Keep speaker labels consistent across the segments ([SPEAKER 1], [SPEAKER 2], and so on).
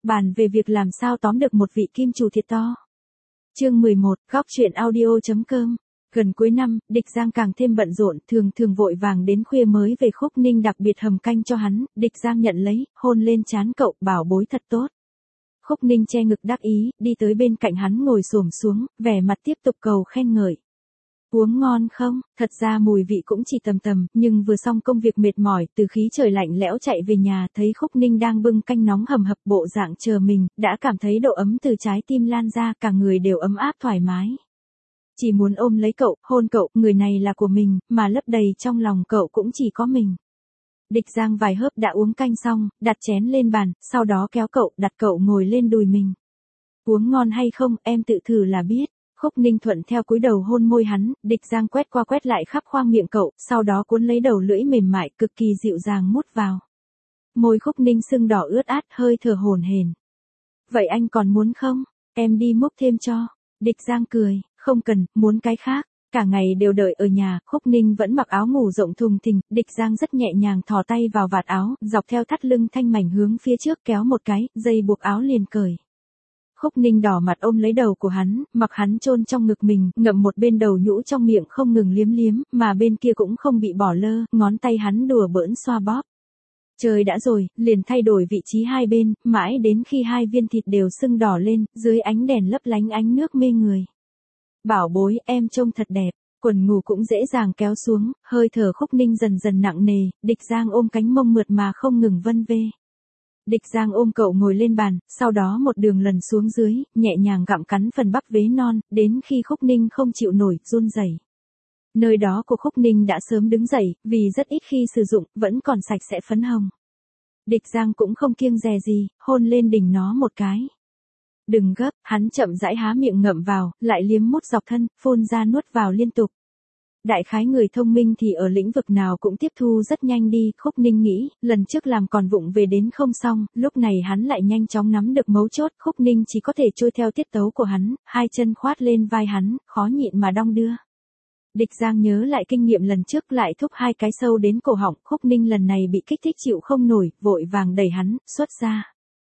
[SPEAKER 1] bàn về việc làm sao tóm được một vị kim chủ thiệt to. Chương 11, góc truyện audio.com. Gần cuối năm, Địch Giang càng thêm bận rộn, thường vội vàng đến khuya mới về. Khúc Ninh đặc biệt hầm canh cho hắn, Địch Giang nhận lấy, hôn lên trán cậu, bảo bối thật tốt. Khúc Ninh che ngực đắc ý, đi tới bên cạnh hắn ngồi xổm xuống, vẻ mặt tiếp tục cầu khen ngợi. Uống ngon không? Thật ra mùi vị cũng chỉ tầm, nhưng vừa xong công việc mệt mỏi, từ khí trời lạnh lẽo chạy về nhà, thấy Khúc Ninh đang bưng canh nóng hầm hập bộ dạng chờ mình, đã cảm thấy độ ấm từ trái tim lan ra, cả người đều ấm áp thoải mái. Chỉ muốn ôm lấy cậu, hôn cậu, người này là của mình, mà lấp đầy trong lòng cậu cũng chỉ có mình. Địch Giang vài hớp đã uống canh xong, đặt chén lên bàn, sau đó kéo cậu, đặt cậu ngồi lên đùi mình. Uống ngon hay không, em tự thử là biết. Khúc Ninh thuận theo cúi đầu hôn môi hắn, Địch Giang quét qua quét lại khắp khoang miệng cậu, sau đó cuốn lấy đầu lưỡi mềm mại, cực kỳ dịu dàng mút vào. Môi Khúc Ninh sưng đỏ ướt át, hơi thở hổn hển. Vậy anh còn muốn không? Em đi múc thêm cho. Địch Giang cười, không cần, muốn cái khác. Cả ngày đều đợi ở nhà, Khúc Ninh vẫn mặc áo ngủ rộng thùng thình, Địch Giang rất nhẹ nhàng thò tay vào vạt áo, dọc theo thắt lưng thanh mảnh hướng phía trước kéo một cái, dây buộc áo liền cởi. Khúc Ninh đỏ mặt ôm lấy đầu của hắn, mặc hắn chôn trong ngực mình, ngậm một bên đầu nhũ trong miệng không ngừng liếm, mà bên kia cũng không bị bỏ lơ, ngón tay hắn đùa bỡn xoa bóp. Trời đã rồi, liền thay đổi vị trí hai bên, mãi đến khi hai viên thịt đều sưng đỏ lên, dưới ánh đèn lấp lánh ánh nước mê người. Bảo bối, em trông thật đẹp, quần ngủ cũng dễ dàng kéo xuống, hơi thở Khúc Ninh dần dần nặng nề, Địch Giang ôm cánh mông mượt mà không ngừng vân vê. Địch Giang ôm cậu ngồi lên bàn, sau đó một đường lần xuống dưới, nhẹ nhàng gặm cắn phần bắp vế non, đến khi Khúc Ninh không chịu nổi, run rẩy. Nơi đó của Khúc Ninh đã sớm đứng dậy, vì rất ít khi sử dụng, vẫn còn sạch sẽ phấn hồng. Địch Giang cũng không kiêng dè gì, hôn lên đỉnh nó một cái. Đừng gấp, hắn chậm rãi há miệng ngậm vào, lại liếm mút dọc thân, phun ra nuốt vào liên tục. Đại khái người thông minh thì ở lĩnh vực nào cũng tiếp thu rất nhanh đi, Khúc Ninh nghĩ, lần trước làm còn vụng về đến không xong, lúc này hắn lại nhanh chóng nắm được mấu chốt, Khúc Ninh chỉ có thể trôi theo tiết tấu của hắn, hai chân khoát lên vai hắn, khó nhịn mà đong đưa. Địch Giang nhớ lại kinh nghiệm lần trước lại thúc hai cái sâu đến cổ họng, Khúc Ninh lần này bị kích thích chịu không nổi, vội vàng đẩy hắn, xuất ra.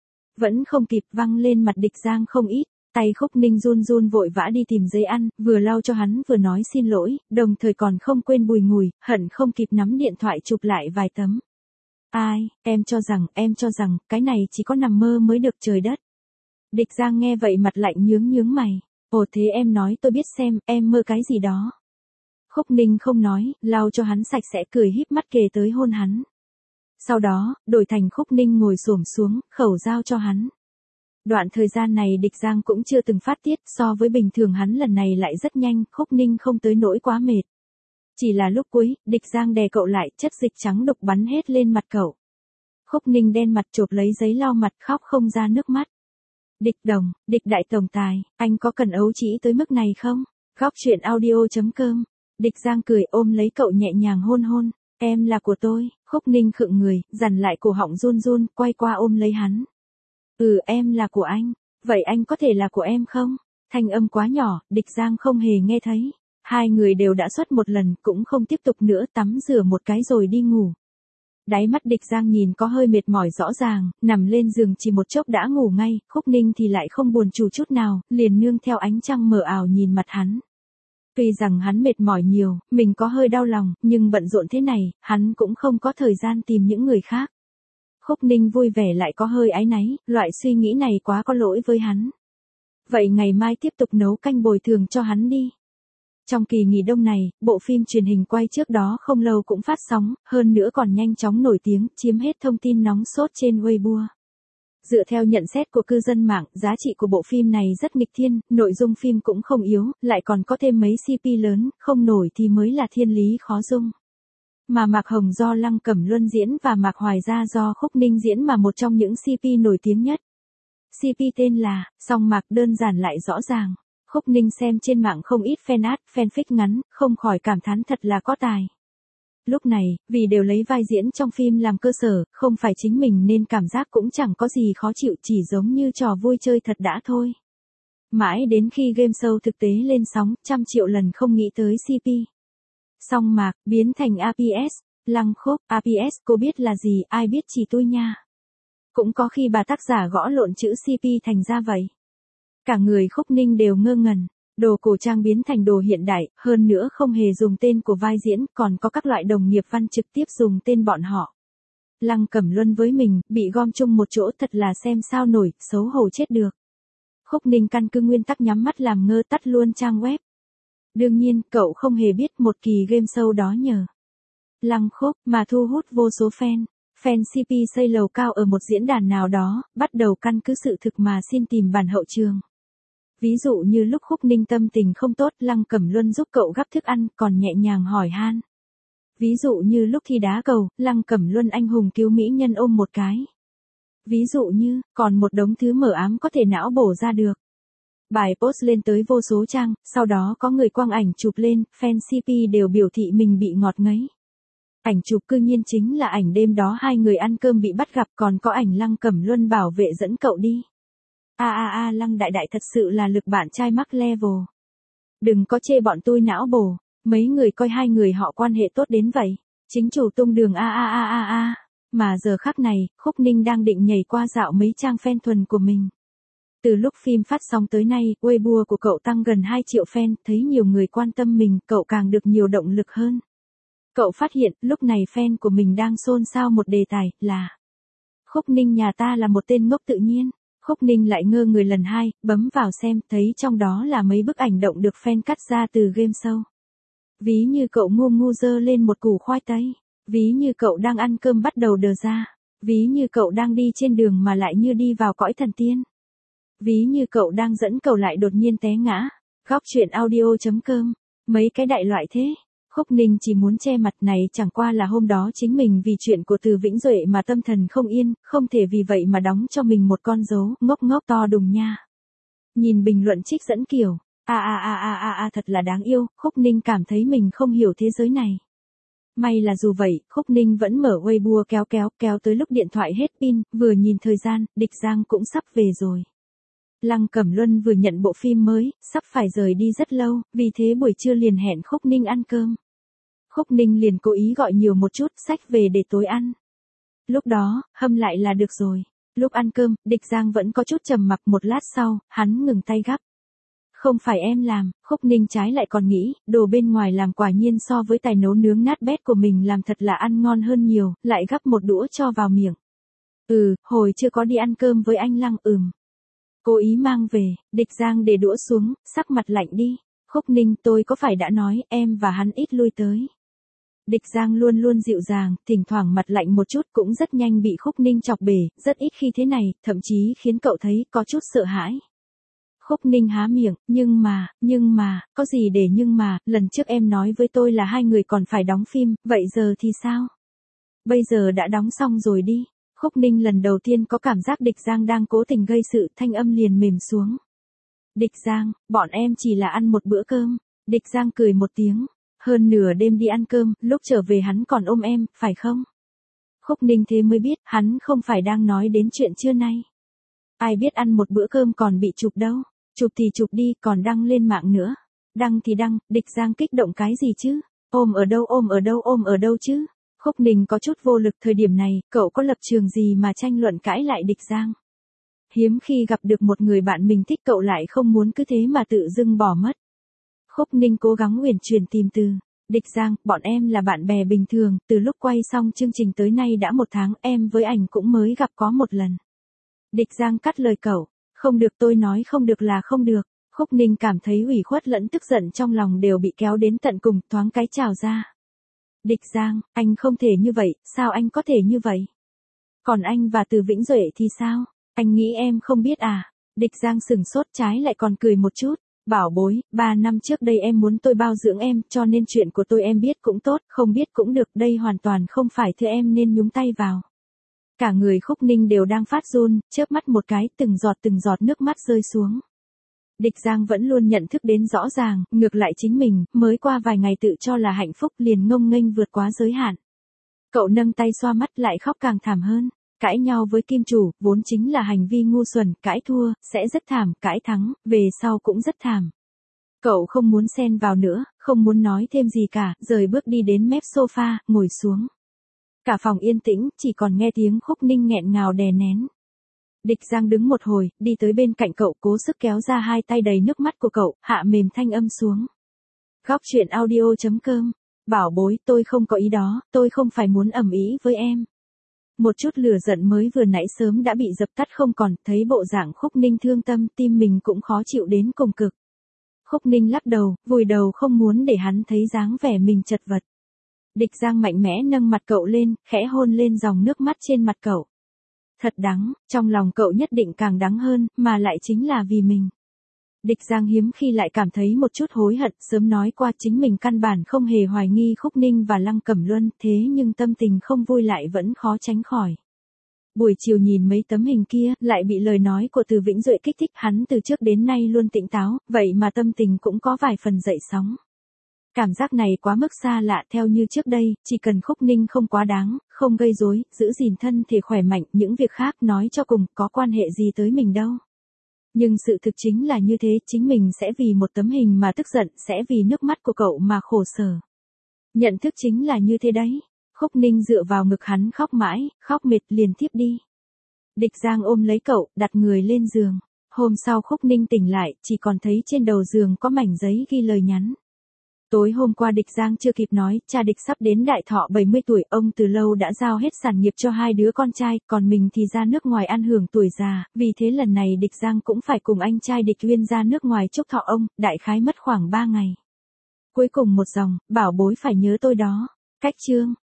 [SPEAKER 1] Vẫn không kịp văng lên mặt Địch Giang không ít. Tay Khúc Ninh run vội vã đi tìm giấy ăn, vừa lau cho hắn vừa nói xin lỗi, đồng thời còn không quên bùi ngùi, hận không kịp nắm điện thoại chụp lại vài tấm. Ai, em cho rằng, cái này chỉ có nằm mơ mới được trời đất. Địch Giang nghe vậy mặt lạnh nhướng mày. Ồ thế em nói tôi biết xem, em mơ cái gì đó. Khúc Ninh không nói, lau cho hắn sạch sẽ cười híp mắt kề tới hôn hắn. Sau đó, đổi thành Khúc Ninh ngồi xổm xuống, khẩu giao cho hắn. Đoạn thời gian này Địch Giang cũng chưa từng phát tiết, so với bình thường hắn lần này lại rất nhanh, Khúc Ninh không tới nỗi quá mệt. Chỉ là lúc cuối, Địch Giang đè cậu lại, chất dịch trắng đục bắn hết lên mặt cậu. Khúc Ninh đen mặt chộp lấy giấy lau mặt khóc không ra nước mắt. Địch đồng, Địch đại tổng tài, anh có cần ấu trĩ tới mức này không? Góc truyện audio.com. Địch Giang cười ôm lấy cậu nhẹ nhàng hôn. Em là của tôi. Khúc Ninh khựng người, dằn lại cổ họng run, quay qua ôm lấy hắn. Em là của anh. Vậy anh có thể là của em không? Thanh âm quá nhỏ, Địch Giang không hề nghe thấy. Hai người đều đã xuất một lần, cũng không tiếp tục nữa, tắm rửa một cái rồi đi ngủ. Đáy mắt Địch Giang nhìn có hơi mệt mỏi rõ ràng, nằm lên giường chỉ một chốc đã ngủ ngay, Khúc Ninh thì lại không buồn chủ chút nào, liền nương theo ánh trăng mờ ảo nhìn mặt hắn. Tuy rằng hắn mệt mỏi nhiều, mình có hơi đau lòng, nhưng bận rộn thế này, hắn cũng không có thời gian tìm những người khác. Khúc Ninh vui vẻ lại có hơi áy náy, loại suy nghĩ này quá có lỗi với hắn. Vậy ngày mai tiếp tục nấu canh bồi thường cho hắn đi. Trong kỳ nghỉ đông này, bộ phim truyền hình quay trước đó không lâu cũng phát sóng, hơn nữa còn nhanh chóng nổi tiếng, chiếm hết thông tin nóng sốt trên Weibo. Dựa theo nhận xét của cư dân mạng, giá trị của bộ phim này rất nghịch thiên, nội dung phim cũng không yếu, lại còn có thêm mấy CP lớn, không nổi thì mới là thiên lý khó dung. Mà Mạc Hồng do Lăng Cẩm Luân diễn và Mạc Hoài Gia do Khúc Ninh diễn mà một trong những CP nổi tiếng nhất. CP tên là, song Mạc đơn giản lại rõ ràng. Khúc Ninh xem trên mạng không ít fanart, fanfic ngắn, không khỏi cảm thán thật là có tài. Lúc này, vì đều lấy vai diễn trong phim làm cơ sở, không phải chính mình nên cảm giác cũng chẳng có gì khó chịu, chỉ giống như trò vui chơi thật đã thôi. Mãi đến khi game show thực tế lên sóng, trăm triệu lần không nghĩ tới CP. Song Mạc, biến thành APS, Lăng Khúc, APS, cô biết là gì, ai biết chỉ tôi nha. Cũng có khi bà tác giả gõ lộn chữ CP thành ra vậy. Cả người Khúc Ninh đều ngơ ngẩn. Đồ cổ trang biến thành đồ hiện đại, hơn nữa không hề dùng tên của vai diễn, còn có các loại đồng nghiệp văn trực tiếp dùng tên bọn họ. Lăng Cẩm Luân với mình, bị gom chung một chỗ thật là xem sao nổi, xấu hổ chết được. Khúc Ninh căn cứ nguyên tắc nhắm mắt làm ngơ tắt luôn trang web. Đương nhiên, cậu không hề biết một kỳ game show đó nhờ Lăng Khúc mà thu hút vô số fan. Fan CP xây lầu cao ở một diễn đàn nào đó, bắt đầu căn cứ sự thực mà xin tìm bản hậu trường. Ví dụ như lúc Khúc Ninh tâm tình không tốt, Lăng Cẩm Luân giúp cậu gắp thức ăn, còn nhẹ nhàng hỏi han. Ví dụ như lúc thi đá cầu, Lăng Cẩm Luân anh hùng cứu mỹ nhân ôm một cái. Ví dụ như, còn một đống thứ mờ ám có thể não bổ ra được. Bài post lên tới vô số trang, sau đó có người quăng ảnh chụp lên, fan CP đều biểu thị mình bị ngọt ngấy. Ảnh chụp cư nhiên chính là ảnh đêm đó hai người ăn cơm bị bắt gặp, còn có ảnh Lăng Cẩm Luân bảo vệ dẫn cậu đi. Lăng đại đại thật sự là lực bạn trai mắc level. Đừng có chê bọn tôi não bổ, mấy người coi hai người họ quan hệ tốt đến vậy. Chính chủ tung đường Mà giờ khắc này, Khúc Ninh đang định nhảy qua dạo mấy trang fan thuần của mình. Từ lúc phim phát sóng tới nay, Weibo của cậu tăng gần 2 triệu fan, thấy nhiều người quan tâm mình, cậu càng được nhiều động lực hơn. Cậu phát hiện, lúc này fan của mình đang xôn xao một đề tài, là Khúc Ninh nhà ta là một tên ngốc tự nhiên. Khúc Ninh lại ngơ người lần hai, bấm vào xem, thấy trong đó là mấy bức ảnh động được fan cắt ra từ game show. Ví như cậu ngu dơ lên một củ khoai tây. Ví như cậu đang ăn cơm bắt đầu đờ ra. Ví như cậu đang đi trên đường mà lại như đi vào cõi thần tiên. Ví như cậu đang dẫn cậu lại đột nhiên té ngã. Góc truyện audio.com. Mấy cái đại loại thế. Khúc Ninh chỉ muốn che mặt này, chẳng qua là hôm đó chính mình vì chuyện của Từ Vĩnh Duệ mà tâm thần không yên, không thể vì vậy mà đóng cho mình một con dấu ngốc to đùng nha. Nhìn bình luận trích dẫn kiểu, thật là đáng yêu, Khúc Ninh cảm thấy mình không hiểu thế giới này. May là dù vậy, Khúc Ninh vẫn mở Weibo kéo tới lúc điện thoại hết pin, vừa nhìn thời gian, Địch Giang cũng sắp về rồi. Lăng Cẩm Luân vừa nhận bộ phim mới, sắp phải rời đi rất lâu, vì thế buổi trưa liền hẹn Khúc Ninh ăn cơm. Khúc Ninh liền cố ý gọi nhiều một chút, xách về để tối ăn. Lúc đó, hâm lại là được rồi. Lúc ăn cơm, Địch Giang vẫn có chút trầm mặc, một lát sau, hắn ngừng tay gắp. Không phải em làm, Khúc Ninh trái lại còn nghĩ, đồ bên ngoài làm quả nhiên so với tài nấu nướng nát bét của mình làm thật là ăn ngon hơn nhiều, lại gắp một đũa cho vào miệng. Hồi chưa có đi ăn cơm với anh Lăng, Cố ý mang về, Địch Giang để đũa xuống, sắc mặt lạnh đi. Khúc Ninh, tôi có phải đã nói, em và hắn ít lui tới. Địch Giang luôn luôn dịu dàng, thỉnh thoảng mặt lạnh một chút, cũng rất nhanh bị Khúc Ninh chọc bể, rất ít khi thế này, thậm chí khiến cậu thấy có chút sợ hãi. Khúc Ninh há miệng, nhưng mà, có gì để nhưng mà, lần trước em nói với tôi là hai người còn phải đóng phim, vậy giờ thì sao? Bây giờ đã đóng xong rồi đi. Khúc Ninh lần đầu tiên có cảm giác Địch Giang đang cố tình gây sự, thanh âm liền mềm xuống. Địch Giang, bọn em chỉ là ăn một bữa cơm. Địch Giang cười một tiếng. Hơn nửa đêm đi ăn cơm, lúc trở về hắn còn ôm em, phải không? Khúc Ninh thế mới biết, hắn không phải đang nói đến chuyện trưa nay. Ai biết ăn một bữa cơm còn bị chụp đâu. Chụp thì chụp đi, còn đăng lên mạng nữa. Đăng thì đăng, Địch Giang kích động cái gì chứ? Ôm ở đâu chứ? Khúc Ninh có chút vô lực, thời điểm này, cậu có lập trường gì mà tranh luận cãi lại Địch Giang. Hiếm khi gặp được một người bạn mình thích, cậu lại không muốn cứ thế mà tự dưng bỏ mất. Khúc Ninh cố gắng uyển chuyển tìm từ. Địch Giang, bọn em là bạn bè bình thường, từ lúc quay xong chương trình tới nay đã 1 tháng, em với ảnh cũng mới gặp có 1 lần. Địch Giang cắt lời cậu. Không được, tôi nói không được là không được. Khúc Ninh cảm thấy ủy khuất lẫn tức giận trong lòng đều bị kéo đến tận cùng, thoáng cái trào ra. Địch Giang, anh không thể như vậy, sao anh có thể như vậy? Còn anh và Từ Vĩnh Duệ thì sao? Anh nghĩ em không biết à? Địch Giang sừng sốt, trái lại còn cười một chút. Bảo bối, 3 năm trước đây em muốn tôi bao dưỡng em, cho nên chuyện của tôi em biết cũng tốt, không biết cũng được, đây hoàn toàn không phải thứ em nên nhúng tay vào. Cả người Khúc Ninh đều đang phát run, chớp mắt một cái, từng giọt nước mắt rơi xuống. Địch Giang vẫn luôn nhận thức đến rõ ràng, ngược lại chính mình, mới qua vài ngày tự cho là hạnh phúc liền ngông nghênh vượt quá giới hạn. Cậu nâng tay xoa mắt lại khóc càng thảm hơn. Cãi nhau với kim chủ, vốn chính là hành vi ngu xuẩn, cãi thua, sẽ rất thảm, cãi thắng, về sau cũng rất thảm. Cậu không muốn xen vào nữa, không muốn nói thêm gì cả, rời bước đi đến mép sofa, ngồi xuống. Cả phòng yên tĩnh, chỉ còn nghe tiếng Khúc Ninh nghẹn ngào đè nén. Địch Giang đứng một hồi, đi tới bên cạnh cậu, cố sức kéo ra hai tay đầy nước mắt của cậu, hạ mềm thanh âm xuống. Góc chuyện audio.com. Bảo bối, tôi không có ý đó, tôi không phải muốn ầm ĩ với em. Một chút lửa giận mới vừa nãy sớm đã bị dập tắt không còn, thấy bộ dạng Khúc Ninh thương tâm, tim mình cũng khó chịu đến cùng cực. Khúc Ninh lắc đầu, vùi đầu không muốn để hắn thấy dáng vẻ mình chật vật. Địch Giang mạnh mẽ nâng mặt cậu lên, khẽ hôn lên dòng nước mắt trên mặt cậu. Thật đắng, trong lòng cậu nhất định càng đắng hơn, mà lại chính là vì mình. Địch Giang hiếm khi lại cảm thấy một chút hối hận, sớm nói qua chính mình căn bản không hề hoài nghi Khúc Ninh và Lăng Cẩm Luân, thế nhưng tâm tình không vui lại vẫn khó tránh khỏi. Buổi chiều nhìn mấy tấm hình kia, lại bị lời nói của Từ Vĩnh Duệ kích thích, hắn từ trước đến nay luôn tỉnh táo, vậy mà tâm tình cũng có vài phần dậy sóng. Cảm giác này quá mức xa lạ, theo như trước đây, chỉ cần Khúc Ninh không quá đáng, không gây rối, giữ gìn thân thể khỏe mạnh, những việc khác nói cho cùng có quan hệ gì tới mình đâu. Nhưng sự thực chính là như thế, chính mình sẽ vì một tấm hình mà tức giận, sẽ vì nước mắt của cậu mà khổ sở. Nhận thức chính là như thế đấy. Khúc Ninh dựa vào ngực hắn khóc mãi, khóc mệt liền thiếp đi. Địch Giang ôm lấy cậu, đặt người lên giường. Hôm sau Khúc Ninh tỉnh lại, chỉ còn thấy trên đầu giường có mảnh giấy ghi lời nhắn. Tối hôm qua Địch Giang chưa kịp nói, cha Địch sắp đến đại thọ 70 tuổi, ông từ lâu đã giao hết sản nghiệp cho hai đứa con trai, còn mình thì ra nước ngoài ăn hưởng tuổi già, vì thế lần này Địch Giang cũng phải cùng anh trai Địch Uyên ra nước ngoài chúc thọ ông, đại khái mất khoảng 3 ngày. Cuối cùng một dòng, bảo bối phải nhớ tôi đó. Cách chương.